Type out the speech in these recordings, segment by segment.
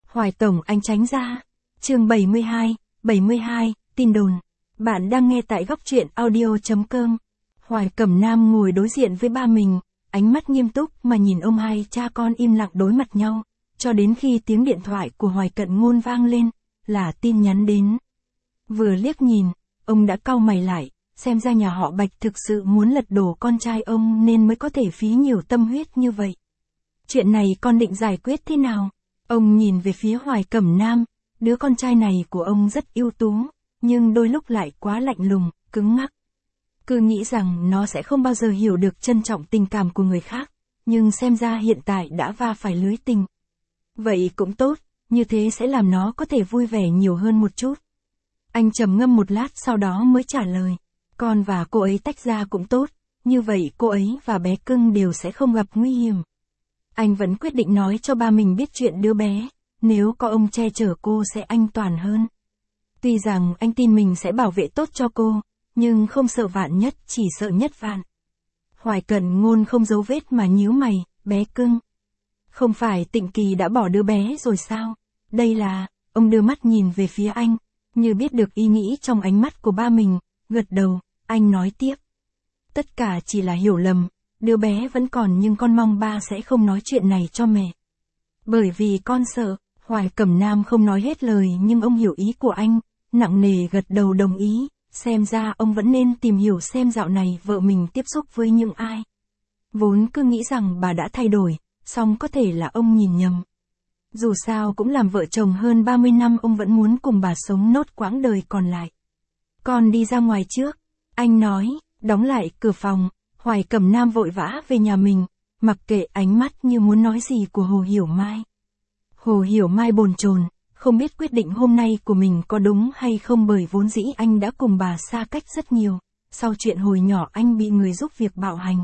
Hoài Tổng anh tránh ra. Chương 72, tin đồn. Bạn đang nghe tại góc truyện audio.com. Hoài Cẩm Nam ngồi đối diện với ba mình, ánh mắt nghiêm túc mà nhìn ông hai cha con im lặng đối mặt nhau, cho đến khi tiếng điện thoại của Hoài Cận Ngôn vang lên, là tin nhắn đến. Vừa liếc nhìn, ông đã cau mày lại, xem ra nhà họ Bạch thực sự muốn lật đổ con trai ông nên mới có thể phí nhiều tâm huyết như vậy. Chuyện này con định giải quyết thế nào? Ông nhìn về phía Hoài Cẩm Nam, đứa con trai này của ông rất ưu tú, nhưng đôi lúc lại quá lạnh lùng, cứng ngắc. Cứ nghĩ rằng nó sẽ không bao giờ hiểu được trân trọng tình cảm của người khác, nhưng xem ra hiện tại đã va phải lưới tình. Vậy cũng tốt, như thế sẽ làm nó có thể vui vẻ nhiều hơn một chút. Anh trầm ngâm một lát sau đó mới trả lời, con và cô ấy tách ra cũng tốt, như vậy cô ấy và bé cưng đều sẽ không gặp nguy hiểm. Anh vẫn quyết định nói cho ba mình biết chuyện đứa bé, nếu có ông che chở cô sẽ an toàn hơn. Tuy rằng anh tin mình sẽ bảo vệ tốt cho cô, nhưng không sợ vạn nhất, chỉ sợ nhất vạn. Hoài Cận Ngôn không giấu vết mà nhíu mày, bé cưng. Không phải Tịnh Kỳ đã bỏ đứa bé rồi sao? Đây là, ông đưa mắt nhìn về phía anh, như biết được ý nghĩ trong ánh mắt của ba mình, gật đầu, anh nói tiếp. Tất cả chỉ là hiểu lầm, đứa bé vẫn còn nhưng con mong ba sẽ không nói chuyện này cho mẹ. Bởi vì con sợ. Hoài Cẩm Nam không nói hết lời nhưng ông hiểu ý của anh, nặng nề gật đầu đồng ý, xem ra ông vẫn nên tìm hiểu xem dạo này vợ mình tiếp xúc với những ai. Vốn cứ nghĩ rằng bà đã thay đổi, song có thể là ông nhìn nhầm. Dù sao cũng làm vợ chồng hơn 30 năm, ông vẫn muốn cùng bà sống nốt quãng đời còn lại. Con đi ra ngoài trước, anh nói, đóng lại cửa phòng, Hoài Cẩm Nam vội vã về nhà mình, mặc kệ ánh mắt như muốn nói gì của Hồ Hiểu Mai. Hồ Hiểu Mai bồn chồn, không biết quyết định hôm nay của mình có đúng hay không, bởi vốn dĩ anh đã cùng bà xa cách rất nhiều, sau chuyện hồi nhỏ anh bị người giúp việc bạo hành.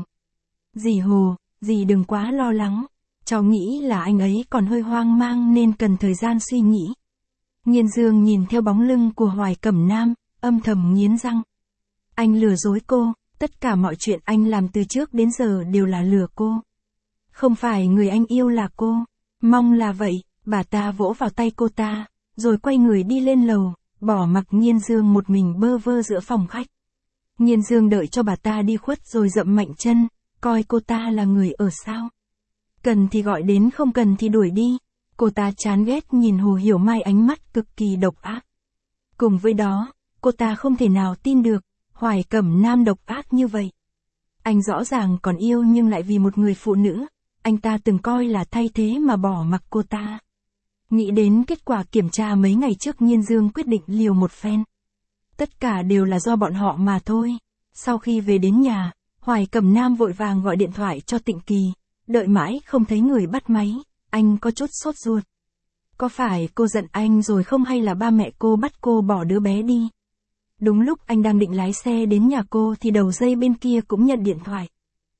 Dì Hồ, dì đừng quá lo lắng, cháu nghĩ là anh ấy còn hơi hoang mang nên cần thời gian suy nghĩ. Nghiên Dương nhìn theo bóng lưng của Hoài Cẩm Nam, âm thầm nghiến răng. Anh lừa dối cô, tất cả mọi chuyện anh làm từ trước đến giờ đều là lừa cô. Không phải người anh yêu là cô, mong là vậy. Bà ta vỗ vào tay cô ta, rồi quay người đi lên lầu, bỏ mặc Nghiên Dương một mình bơ vơ giữa phòng khách. Nghiên Dương đợi cho bà ta đi khuất rồi dậm mạnh chân, coi cô ta là người ở sao. Cần thì gọi đến, không cần thì đuổi đi. Cô ta chán ghét nhìn Hồ Hiểu Mai ánh mắt cực kỳ độc ác. Cùng với đó, cô ta không thể nào tin được, Hoài Cẩm Nam độc ác như vậy. Anh rõ ràng còn yêu nhưng lại vì một người phụ nữ, anh ta từng coi là thay thế mà bỏ mặc cô ta. Nghĩ đến kết quả kiểm tra mấy ngày trước, Nghiên Dương quyết định liều một phen. Tất cả đều là do bọn họ mà thôi. Sau khi về đến nhà, Hoài Cẩm Nam vội vàng gọi điện thoại cho Tịnh Kỳ, đợi mãi không thấy người bắt máy, anh có chút sốt ruột. Có phải cô giận anh rồi không, hay là ba mẹ cô bắt cô bỏ đứa bé đi? Đúng lúc anh đang định lái xe đến nhà cô thì đầu dây bên kia cũng nhận điện thoại.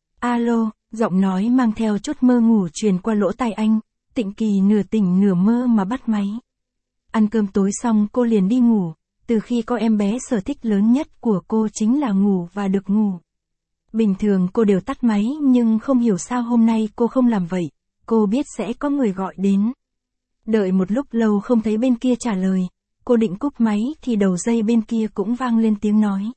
Alo, giọng nói mang theo chút mơ ngủ truyền qua lỗ tai anh. Tịnh Kỳ nửa tỉnh nửa mơ mà bắt máy. Ăn cơm tối xong cô liền đi ngủ, từ khi có em bé sở thích lớn nhất của cô chính là ngủ và được ngủ. Bình thường cô đều tắt máy nhưng không hiểu sao hôm nay cô không làm vậy, cô biết sẽ có người gọi đến. Đợi một lúc lâu không thấy bên kia trả lời, cô định cúp máy thì đầu dây bên kia cũng vang lên tiếng nói.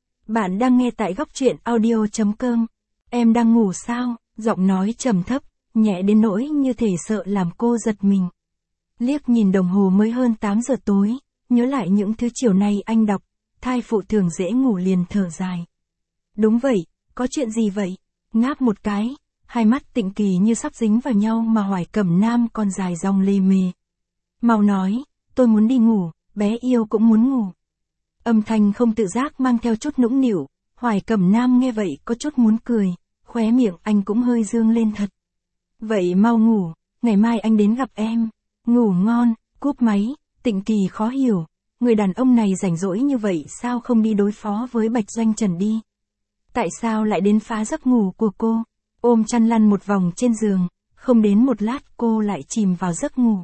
Bạn đang nghe tại góc truyện audio.com, em đang ngủ sao? Giọng nói trầm thấp, nhẹ đến nỗi như thể sợ làm cô giật mình. Liếc nhìn đồng hồ mới hơn 8 giờ tối, nhớ lại những thứ chiều nay anh đọc, thai phụ thường dễ ngủ liền thở dài. Đúng vậy, có chuyện gì vậy? Ngáp một cái, hai mắt Tịnh Kỳ như sắp dính vào nhau mà Hoài Cẩm Nam còn dài dòng lề mề. Mau nói, tôi muốn đi ngủ, bé yêu cũng muốn ngủ. Âm thanh không tự giác mang theo chút nũng nịu, Hoài Cẩm Nam nghe vậy có chút muốn cười, khóe miệng anh cũng hơi dương lên thật. Vậy mau ngủ, ngày mai anh đến gặp em. Ngủ ngon. Cúp máy, Tịnh Kỳ khó hiểu, người đàn ông này rảnh rỗi như vậy sao không đi đối phó với Bạch Doanh Trần đi? Tại sao lại đến phá giấc ngủ của cô? Ôm chăn lăn một vòng trên giường, không đến một lát cô lại chìm vào giấc ngủ.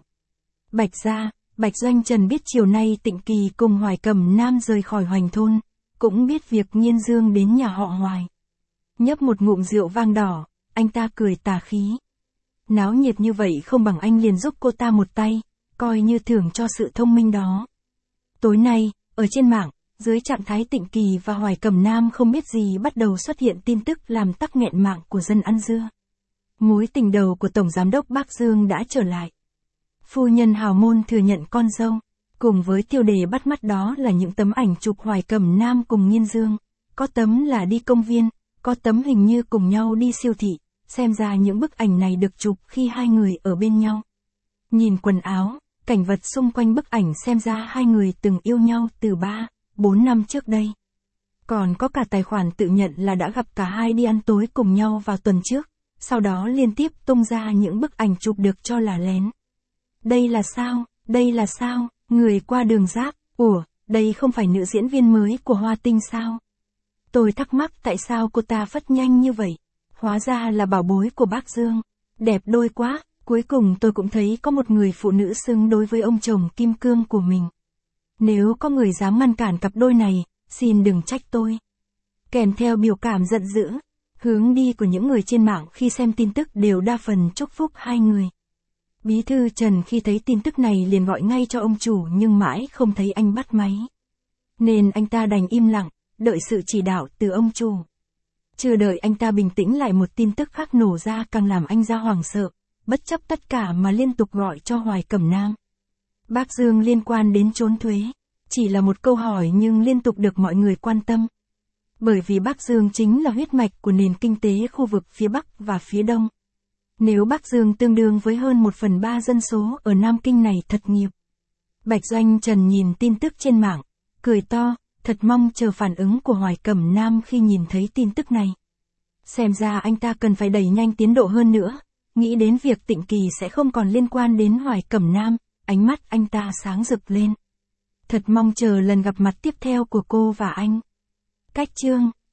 Bạch Doanh Trần biết chiều nay Tịnh Kỳ cùng Hoài Cẩm Nam rời khỏi Hoành Thôn, cũng biết việc Nghiên Dương đến nhà họ Hoài. Nhấp một ngụm rượu vang đỏ, anh ta cười tà khí. Náo nhiệt như vậy không bằng anh liền giúp cô ta một tay, coi như thưởng cho sự thông minh đó. Tối nay, ở trên mạng, dưới trạng thái Tịnh Kỳ và Hoài Cẩm Nam không biết gì bắt đầu xuất hiện tin tức làm tắc nghẹn mạng của dân ăn dưa. Mối tình đầu của Tổng Giám đốc Bác Dương đã trở lại. Phu nhân hào môn thừa nhận con dâu, cùng với tiêu đề bắt mắt đó là những tấm ảnh chụp Hoài Cẩm Nam cùng Nghiên Dương. Có tấm là đi công viên, có tấm hình như cùng nhau đi siêu thị, xem ra những bức ảnh này được chụp khi hai người ở bên nhau. Nhìn quần áo, cảnh vật xung quanh bức ảnh xem ra hai người từng yêu nhau từ 3-4 năm trước đây. Còn có cả tài khoản tự nhận là đã gặp cả hai đi ăn tối cùng nhau vào tuần trước, sau đó liên tiếp tung ra những bức ảnh chụp được cho là lén. Đây là sao? Đây là sao? Người qua đường giáp, ủa, đây không phải nữ diễn viên mới của Hoa Tinh sao? Tôi thắc mắc tại sao cô ta phất nhanh như vậy. Hóa ra là bảo bối của bác Dương. Đẹp đôi quá, cuối cùng tôi cũng thấy có một người phụ nữ xứng đối với ông chồng kim cương của mình. Nếu có người dám ngăn cản cặp đôi này, xin đừng trách tôi. Kèm theo biểu cảm giận dữ, hướng đi của những người trên mạng khi xem tin tức đều đa phần chúc phúc hai người. Bí thư Trần khi thấy tin tức này liền gọi ngay cho ông chủ nhưng mãi không thấy anh bắt máy. Nên anh ta đành im lặng, đợi sự chỉ đạo từ ông chủ. Chưa đợi anh ta bình tĩnh lại một tin tức khác nổ ra càng làm anh ra hoảng sợ, bất chấp tất cả mà liên tục gọi cho Hoài Cẩm Nam. Bác Dương liên quan đến trốn thuế, chỉ là một câu hỏi nhưng liên tục được mọi người quan tâm. Bởi vì Bác Dương chính là huyết mạch của nền kinh tế khu vực phía Bắc và phía Đông. Nếu Bác Dương tương đương với hơn 1/3 dân số ở Nam Kinh này thật nghiệp. Bạch Doanh Trần nhìn tin tức trên mạng, cười to, thật mong chờ phản ứng của Hoài Cẩm Nam khi nhìn thấy tin tức này. Xem ra anh ta cần phải đẩy nhanh tiến độ hơn nữa, nghĩ đến việc Tịnh Kỳ sẽ không còn liên quan đến Hoài Cẩm Nam, ánh mắt anh ta sáng rực lên. Thật mong chờ lần gặp mặt tiếp theo của cô và anh. Cách chương